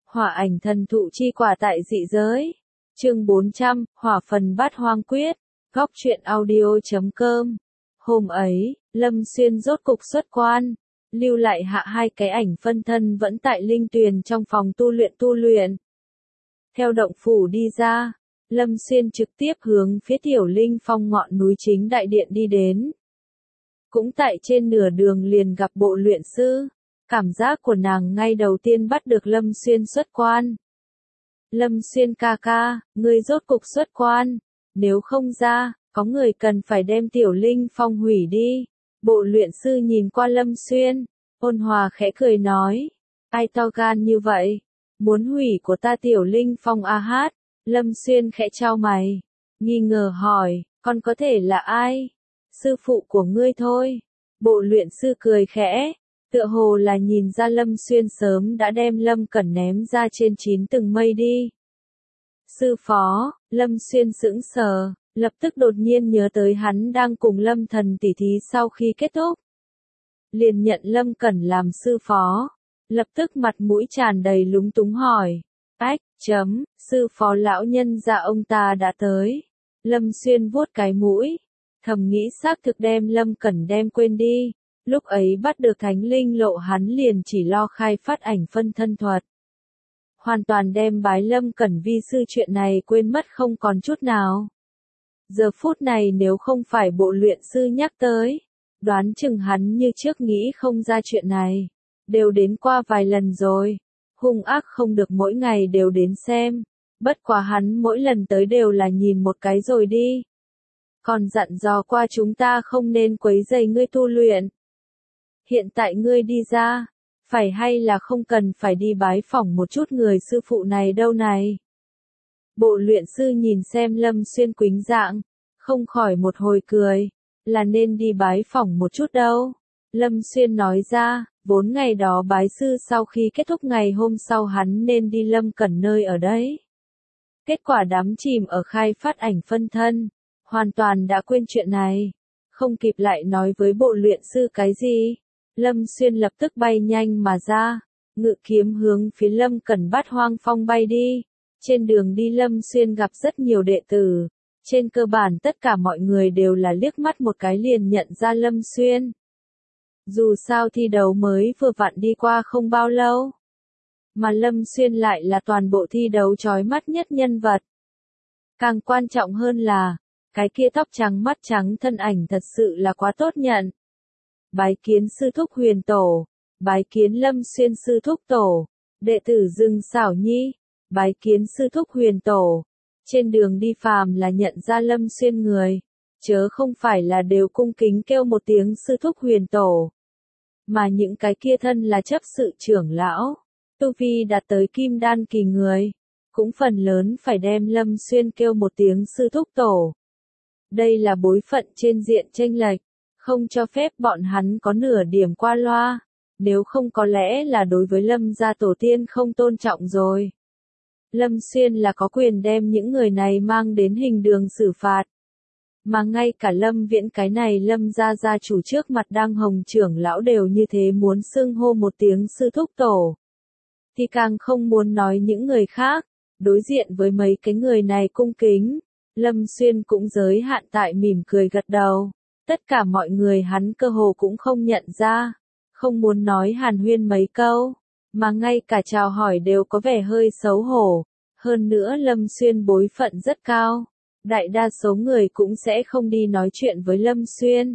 Hỏa ảnh thần thụ chi quả tại dị giới. Chương 400, Hỏa phần bát hoang quyết. Góc truyện audio.com. Hôm ấy, Lâm Xuyên rốt cục xuất quan, lưu lại hạ hai cái ảnh phân thân vẫn tại linh tuyền trong phòng tu luyện. Theo động phủ đi ra, Lâm Xuyên trực tiếp hướng phía Tiểu Linh Phong ngọn núi chính đại điện đi đến. Cũng tại trên nửa đường liền gặp bộ luyện sư, cảm giác của nàng ngay đầu tiên bắt được Lâm Xuyên xuất quan. Lâm Xuyên ca ca, ngươi rốt cục xuất quan, nếu không ra, có người cần phải đem Tiểu Linh Phong hủy đi. Bộ luyện sư nhìn qua Lâm Xuyên, ôn hòa khẽ cười nói, ai to gan như vậy, muốn hủy của ta Tiểu Linh Phong a hát. Lâm Xuyên khẽ chau mày, nghi ngờ hỏi, con có thể là ai? Sư phụ của ngươi thôi. Bộ luyện sư cười khẽ, tựa hồ là nhìn ra Lâm Xuyên sớm đã đem Lâm Cẩn ném ra trên 9 tầng mây đi. Sư phó, Lâm Xuyên sững sờ, lập tức đột nhiên nhớ tới hắn đang cùng Lâm Thần tỉ thí sau khi kết thúc. Liền nhận Lâm Cẩn làm sư phó, lập tức mặt mũi tràn đầy lúng túng hỏi, sư phó lão nhân gia ông ta đã tới. Lâm Xuyên vuốt cái mũi, thầm nghĩ xác thực đem Lâm Cẩn đem quên đi, lúc ấy bắt được thánh linh lộ hắn liền chỉ lo khai phát ảnh phân thân thuật. Hoàn toàn đem bái Lâm Cẩn vi sư chuyện này quên mất không còn chút nào. Giờ phút này nếu không phải bộ luyện sư nhắc tới, đoán chừng hắn như trước nghĩ không ra chuyện này, đều đến qua vài lần rồi, hung ác không được mỗi ngày đều đến xem, bất quá hắn mỗi lần tới đều là nhìn một cái rồi đi. Còn dặn dò qua chúng ta không nên quấy rầy ngươi tu luyện. Hiện tại ngươi đi ra, phải hay là không cần phải đi bái phỏng một chút người sư phụ này đâu này. Bộ luyện sư nhìn xem Lâm Xuyên quĩnh dạng, không khỏi một hồi cười, là nên đi bái phỏng một chút đâu. Lâm Xuyên nói ra, vốn ngày đó bái sư sau khi kết thúc ngày hôm sau hắn nên đi Lâm Cẩn nơi ở đấy. Kết quả đắm chìm ở khai phát ảnh phân thân, hoàn toàn đã quên chuyện này, không kịp lại nói với bộ luyện sư cái gì. Lâm Xuyên lập tức bay nhanh mà ra, ngự kiếm hướng phía Lâm Cẩn bát hoang phong bay đi. Trên đường đi Lâm Xuyên gặp rất nhiều đệ tử, trên cơ bản tất cả mọi người đều là liếc mắt một cái liền nhận ra Lâm Xuyên. Dù sao thi đấu mới vừa vặn đi qua không bao lâu, mà Lâm Xuyên lại là toàn bộ thi đấu chói mắt nhất nhân vật. Càng quan trọng hơn là, cái kia tóc trắng mắt trắng thân ảnh thật sự là quá tốt nhận. Bái kiến sư thúc Huyền Tổ, bái kiến Lâm Xuyên sư thúc tổ, đệ tử Dương Xảo Nhi, bái kiến sư thúc Huyền Tổ. Trên đường đi phàm là nhận ra Lâm Xuyên người, chớ không phải là đều cung kính kêu một tiếng sư thúc Huyền Tổ. Mà những cái kia thân là chấp sự trưởng lão, tu vi đạt tới kim đan kỳ người, cũng phần lớn phải đem Lâm Xuyên kêu một tiếng sư thúc tổ. Đây là bối phận trên diện chênh lệch, không cho phép bọn hắn có nửa điểm qua loa, nếu không có lẽ là đối với Lâm gia tổ tiên không tôn trọng rồi. Lâm Xuyên là có quyền đem những người này mang đến hình đường xử phạt. Mà ngay cả Lâm Viễn cái này Lâm gia gia chủ trước mặt đang hồng trưởng lão đều như thế muốn xưng hô một tiếng sư thúc tổ. Thì càng không muốn nói những người khác, đối diện với mấy cái người này cung kính, Lâm Xuyên cũng giới hạn tại mỉm cười gật đầu. Tất cả mọi người hắn cơ hồ cũng không nhận ra, không muốn nói hàn huyên mấy câu, mà ngay cả chào hỏi đều có vẻ hơi xấu hổ. Hơn nữa Lâm Xuyên bối phận rất cao, đại đa số người cũng sẽ không đi nói chuyện với Lâm Xuyên.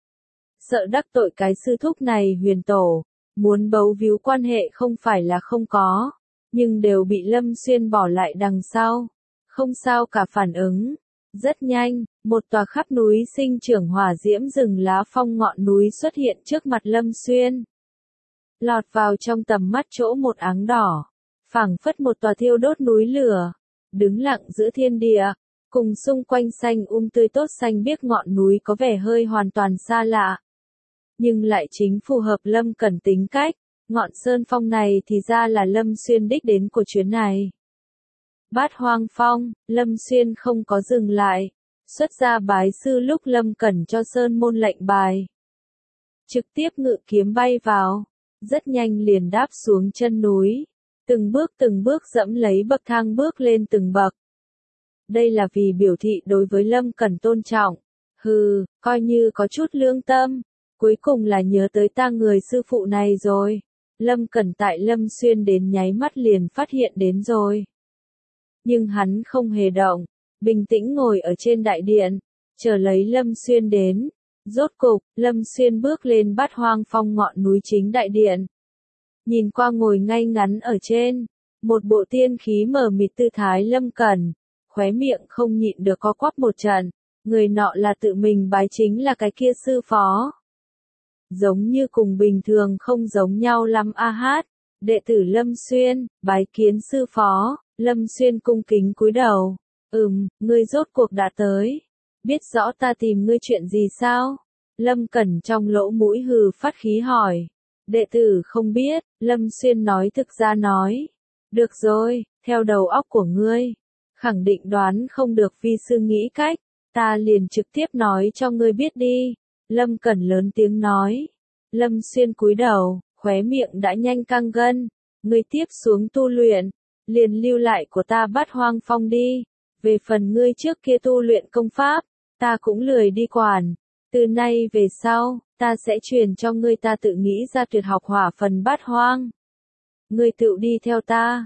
Sợ đắc tội cái sư thúc này Huyền Tổ, muốn bấu víu quan hệ không phải là không có, nhưng đều bị Lâm Xuyên bỏ lại đằng sau, không sao cả phản ứng. Rất nhanh, một tòa khắp núi sinh trưởng hỏa diễm rừng lá phong ngọn núi xuất hiện trước mặt Lâm Xuyên. Lọt vào trong tầm mắt chỗ một áng đỏ, phảng phất một tòa thiêu đốt núi lửa, đứng lặng giữa thiên địa, cùng xung quanh xanh tươi tốt xanh biếc ngọn núi có vẻ hơi hoàn toàn xa lạ. Nhưng lại chính phù hợp Lâm Cẩn tính cách, ngọn sơn phong này thì ra là Lâm Xuyên đích đến của chuyến này. Bát hoang phong, Lâm Xuyên không có dừng lại, xuất ra bái sư lúc Lâm Cẩn cho sơn môn lệnh bài. Trực tiếp ngự kiếm bay vào, rất nhanh liền đáp xuống chân núi, từng bước dẫm lấy bậc thang bước lên từng bậc. Đây là vì biểu thị đối với Lâm Cẩn tôn trọng. Coi như có chút lương tâm. Cuối cùng là nhớ tới ta người sư phụ này rồi. Lâm Cẩn tại Lâm Xuyên đến nháy mắt liền phát hiện đến rồi. Nhưng hắn không hề động, bình tĩnh ngồi ở trên đại điện, chờ lấy Lâm Xuyên đến. Rốt cục, Lâm Xuyên bước lên Bát Hoang Phong ngọn núi chính đại điện. Nhìn qua ngồi ngay ngắn ở trên, một bộ tiên khí mờ mịt tư thái Lâm Cẩn, khóe miệng không nhịn được co quắp một trận, người nọ là tự mình bái chính là cái kia sư phó. Giống như cùng bình thường không giống nhau lắm a hát, đệ tử Lâm Xuyên, bái kiến sư phó, Lâm Xuyên cung kính cúi đầu, ngươi rốt cuộc đã tới, biết rõ ta tìm ngươi chuyện gì sao? Lâm Cẩn trong lỗ mũi hừ phát khí hỏi. Đệ tử không biết, Lâm Xuyên nói thực ra nói. Được rồi, theo đầu óc của ngươi, khẳng định đoán không được vi sư nghĩ cách, ta liền trực tiếp nói cho ngươi biết đi. Lâm Cẩn lớn tiếng nói. Lâm Xuyên cúi đầu, khóe miệng đã nhanh căng gân. Ngươi tiếp xuống tu luyện, liền lưu lại của ta Bát Hoang Phong đi. Về phần ngươi trước kia tu luyện công pháp, ta cũng lười đi quản. Từ nay về sau, ta sẽ truyền cho ngươi ta tự nghĩ ra tuyệt học hỏa phần Bát Hoang. Ngươi tự đi theo ta.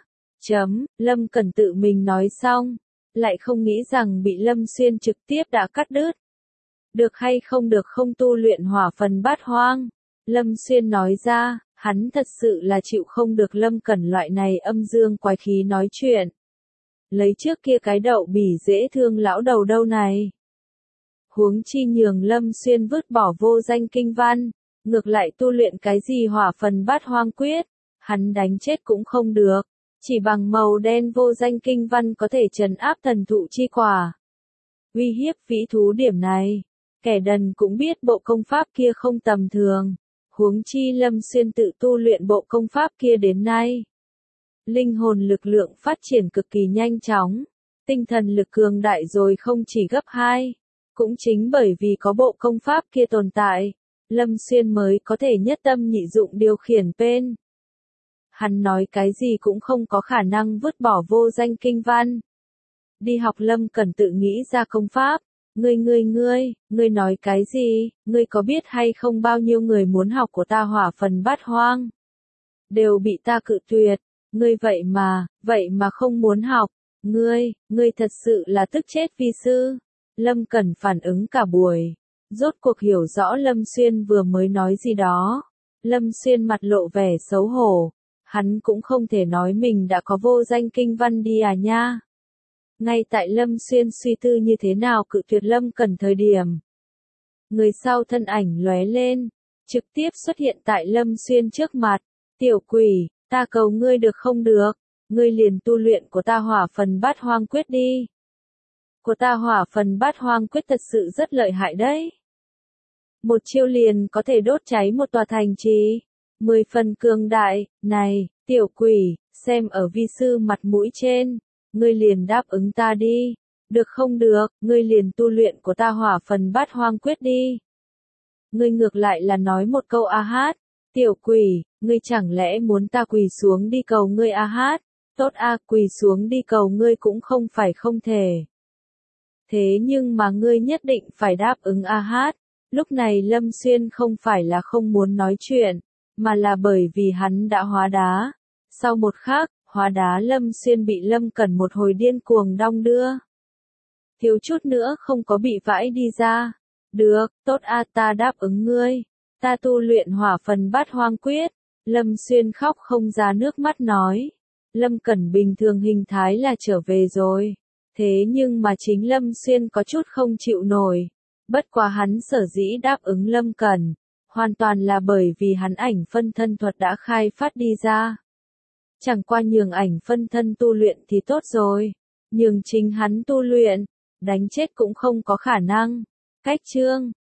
Lâm Cẩn tự mình nói xong, lại không nghĩ rằng bị Lâm Xuyên trực tiếp đã cắt đứt. Được hay không được không tu luyện hỏa phần Bát Hoang? Lâm Xuyên nói ra, hắn thật sự là chịu không được Lâm Cẩn loại này âm dương quái khí nói chuyện. Lấy trước kia cái đậu bỉ dễ thương lão đầu đâu này. Huống chi nhường Lâm Xuyên vứt bỏ vô danh kinh văn, ngược lại tu luyện cái gì hỏa phần Bát Hoang quyết, hắn đánh chết cũng không được, chỉ bằng màu đen vô danh kinh văn có thể trấn áp thần thụ chi quả. Uy hiếp vĩ thú điểm này, kẻ đần cũng biết bộ công pháp kia không tầm thường, huống chi Lâm Xuyên tự tu luyện bộ công pháp kia đến nay. Linh hồn lực lượng phát triển cực kỳ nhanh chóng, tinh thần lực cường đại rồi không chỉ gấp 2. Cũng chính bởi vì có bộ công pháp kia tồn tại, Lâm Xuyên mới có thể nhất tâm nhị dụng điều khiển pen. Hắn nói cái gì cũng không có khả năng vứt bỏ vô danh kinh văn. Đi học Lâm Cẩn tự nghĩ ra công pháp. Ngươi nói cái gì? Ngươi có biết hay không bao nhiêu người muốn học của ta hỏa phần Bát Hoang? Đều bị ta cự tuyệt. Ngươi vậy mà không muốn học. Ngươi thật sự là tức chết vi sư. Lâm Cẩn phản ứng cả buổi. Rốt cuộc hiểu rõ Lâm Xuyên vừa mới nói gì đó. Lâm Xuyên mặt lộ vẻ xấu hổ. Hắn cũng không thể nói mình đã có vô danh kinh văn đi à nha. Ngay tại Lâm Xuyên suy tư như thế nào cự tuyệt Lâm Cẩn thời điểm. Người sau thân ảnh lóe lên, trực tiếp xuất hiện tại Lâm Xuyên trước mặt. Tiểu quỷ, ta cầu ngươi được không được, ngươi liền tu luyện của ta hỏa phần Bát Hoang quyết đi. Của ta hỏa phần Bát Hoang quyết thật sự rất lợi hại đấy. Một chiêu liền có thể đốt cháy một tòa thành trì. 10 phần cường đại, này, tiểu quỷ, xem ở vi sư mặt mũi trên, ngươi liền đáp ứng ta đi. Được không được, ngươi liền tu luyện của ta hỏa phần Bát Hoang quyết đi. Ngươi ngược lại là nói một câu a hát. Tiểu quỷ, ngươi chẳng lẽ muốn ta quỳ xuống đi cầu ngươi a hát? Tốt a, quỳ xuống đi cầu ngươi cũng không phải không thể. Thế nhưng mà ngươi nhất định phải đáp ứng a hát. Lúc này Lâm Xuyên không phải là không muốn nói chuyện, mà là bởi vì hắn đã hóa đá. Sau một khắc, hóa đá Lâm Xuyên bị Lâm Cẩn một hồi điên cuồng đong đưa. Thiếu chút nữa không có bị vãi đi ra. Được, tốt a, ta đáp ứng ngươi. Ta tu luyện hỏa phần Bát Hoang quyết. Lâm Xuyên khóc không ra nước mắt nói. Lâm Cẩn bình thường hình thái là trở về rồi. Thế nhưng mà chính Lâm Xuyên có chút không chịu nổi. Bất quá hắn sở dĩ đáp ứng Lâm Cẩn, hoàn toàn là bởi vì hắn ảnh phân thân thuật đã khai phát đi ra. Chẳng qua nhường ảnh phân thân tu luyện thì tốt rồi. Nhường chính hắn tu luyện, đánh chết cũng không có khả năng. Cách chương